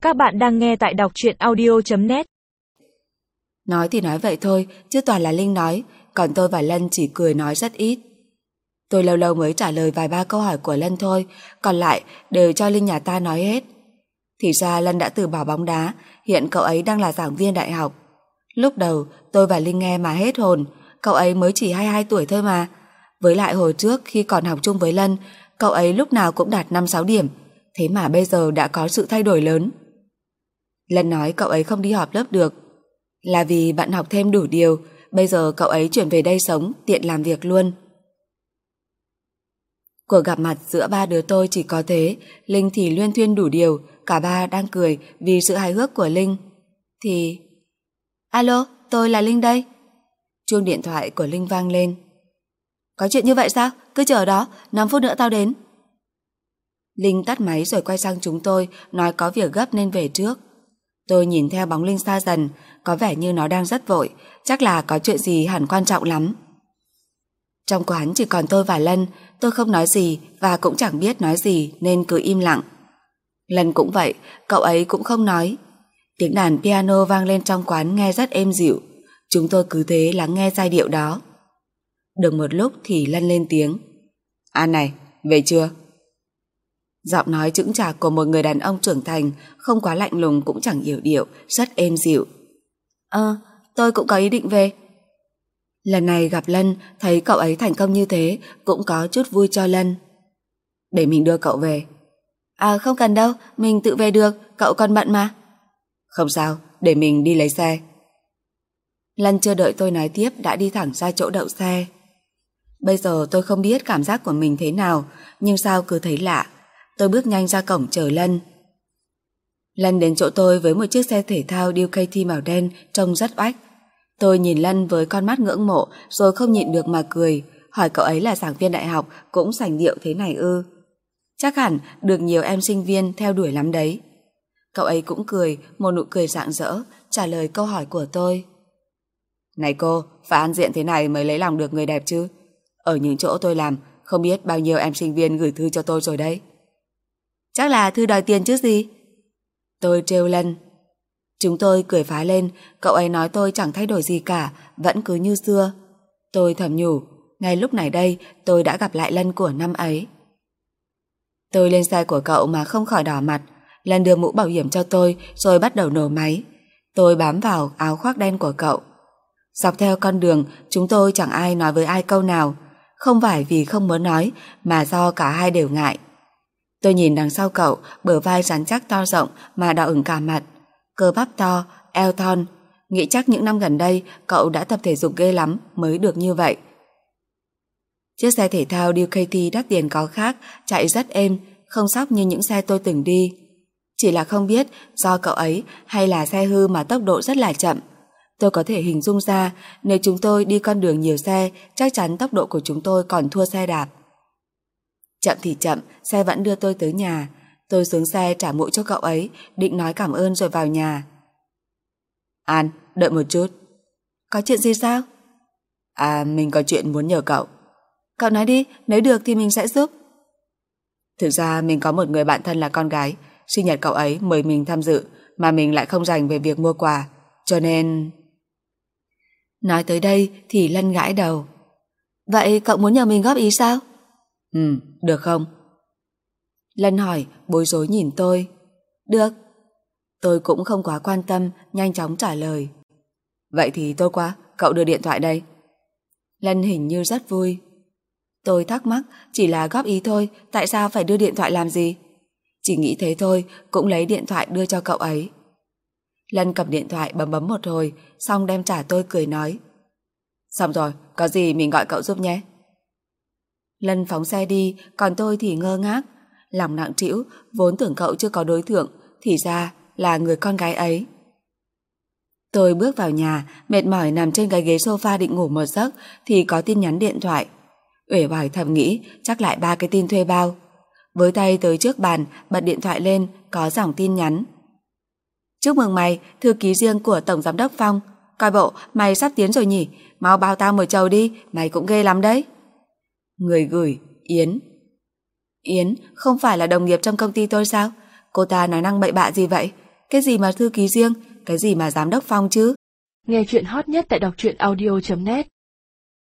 Các bạn đang nghe tại đọc truyện audio.net. Nói thì nói vậy thôi, chứ toàn là Linh nói, còn tôi và Lân chỉ cười nói rất ít. Tôi lâu lâu mới trả lời vài ba câu hỏi của Lân thôi, còn lại đều cho Linh nhà ta nói hết. Thì ra Lân đã từ bỏ bóng đá, hiện cậu ấy đang là giảng viên đại học. Lúc đầu tôi và Linh nghe mà hết hồn, cậu ấy mới chỉ 22 tuổi thôi mà. Với lại hồi trước khi còn học chung với Lân, cậu ấy lúc nào cũng đạt 5-6 điểm, thế mà bây giờ đã có sự thay đổi lớn. Lân nói cậu ấy không đi họp lớp được là vì bận học thêm đủ điều, bây giờ cậu ấy chuyển về đây sống, tiện làm việc luôn. Cuộc gặp mặt giữa ba đứa tôi chỉ có thế, Linh thì luyên thuyên đủ điều, cả ba đang cười vì sự hài hước của Linh. Thì... Alo, tôi là Linh đây. Chuông điện thoại của Linh vang lên. Có chuyện như vậy sao? Cứ chờ đó, 5 phút nữa tao đến. Linh tắt máy rồi quay sang chúng tôi, nói có việc gấp nên về trước. Tôi nhìn theo bóng Linh xa dần, có vẻ như nó đang rất vội, chắc là có chuyện gì hẳn quan trọng lắm. Trong quán chỉ còn tôi và Lân, tôi không nói gì và cũng chẳng biết nói gì nên cứ im lặng. Lân cũng vậy, cậu ấy cũng không nói. Tiếng đàn piano vang lên trong quán nghe rất êm dịu, chúng tôi cứ thế lắng nghe giai điệu đó. Được một lúc thì Lân lên tiếng. An này, về chưa? Giọng nói chững chạc của một người đàn ông trưởng thành, không quá lạnh lùng cũng chẳng yểu điệu, rất êm dịu. Tôi cũng có ý định về. Lần này gặp Lân, thấy cậu ấy thành công như thế, cũng có chút vui cho Lân. Để mình đưa cậu về. Không cần đâu, mình tự về được, cậu còn bận mà. Không sao, để mình đi lấy xe. Lân chưa đợi tôi nói tiếp đã đi thẳng ra chỗ đậu xe. Bây giờ tôi không biết cảm giác của mình thế nào, nhưng sao cứ thấy lạ. Tôi bước nhanh ra cổng chờ Lân. Lân đến chỗ tôi với một chiếc xe thể thao Ducati màu đen trông rất oách. Tôi nhìn Lân với con mắt ngưỡng mộ rồi không nhịn được mà cười, hỏi cậu ấy là giảng viên đại học cũng sành điệu thế này ư? Chắc hẳn được nhiều em sinh viên theo đuổi lắm đấy. Cậu ấy cũng cười, một nụ cười rạng rỡ, trả lời câu hỏi của tôi. Này cô, phải ăn diện thế này mới lấy lòng được người đẹp chứ? Ở những chỗ tôi làm, không biết bao nhiêu em sinh viên gửi thư cho tôi rồi đấy. Chắc là thư đòi tiền chứ gì? Tôi trêu Lân. Chúng tôi cười phá lên, cậu ấy nói tôi chẳng thay đổi gì cả, vẫn cứ như xưa. Tôi thầm nhủ, ngay lúc này đây tôi đã gặp lại Lân của năm ấy. Tôi lên xe của cậu mà không khỏi đỏ mặt. Lân đưa mũ bảo hiểm cho tôi rồi bắt đầu nổ máy. Tôi bám vào áo khoác đen của cậu. Dọc theo con đường chúng tôi chẳng ai nói với ai câu nào, không phải vì không muốn nói mà do cả hai đều ngại. Tôi nhìn đằng sau cậu, bờ vai rắn chắc to rộng mà đỏ ửng cả mặt, cơ bắp to, eo thon, nghĩ chắc những năm gần đây cậu đã tập thể dục ghê lắm mới được như vậy. Chiếc xe thể thao Ducati đắt tiền có khác, chạy rất êm, không sóc như những xe tôi từng đi. Chỉ là không biết do cậu ấy hay là xe hư mà tốc độ rất là chậm. Tôi có thể hình dung ra nếu chúng tôi đi con đường nhiều xe, chắc chắn tốc độ của chúng tôi còn thua xe đạp. Chậm thì chậm, xe vẫn đưa tôi tới nhà. Tôi xuống xe trả mũ cho cậu ấy, định nói cảm ơn rồi vào nhà. An, đợi một chút. Có chuyện gì sao? Mình có chuyện muốn nhờ cậu. Cậu nói đi, nếu được thì mình sẽ giúp. Thực ra mình có một người bạn thân là con gái, sinh nhật cậu ấy mời mình tham dự, mà mình lại không rành về việc mua quà, cho nên... Nói tới đây thì Lân gãi đầu. Vậy cậu muốn nhờ mình góp ý sao? Được không? Lân hỏi, bối rối nhìn tôi. Được. Tôi cũng không quá quan tâm, nhanh chóng trả lời. Vậy thì tốt quá, cậu đưa điện thoại đây. Lân hình như rất vui. Tôi thắc mắc, chỉ là góp ý thôi, tại sao phải đưa điện thoại làm gì? Chỉ nghĩ thế thôi, cũng lấy điện thoại đưa cho cậu ấy. Lân cầm điện thoại bấm bấm một hồi, xong đem trả tôi cười nói. Xong rồi, có gì mình gọi cậu giúp nhé. Lân phóng xe đi, còn tôi thì ngơ ngác. Lòng nặng trĩu, vốn tưởng cậu chưa có đối tượng, thì ra là người con gái ấy. Tôi bước vào nhà, mệt mỏi nằm trên cái ghế sofa định ngủ một giấc, thì có tin nhắn điện thoại. Uể oải thầm nghĩ, chắc lại 3 cái tin thuê bao. Với tay tới trước bàn, bật điện thoại lên, có dòng tin nhắn. Chúc mừng mày, thư ký riêng của Tổng Giám đốc Phong. Coi bộ, mày sắp tiến rồi nhỉ, mau bao tao một chầu đi, mày cũng ghê lắm đấy. Người gửi, Yến. Yến, không phải là đồng nghiệp trong công ty tôi sao? Cô ta nói năng bậy bạ gì vậy? Cái gì mà thư ký riêng, cái gì mà giám đốc Phong chứ? Nghe chuyện hot nhất tại đọc truyện audio.net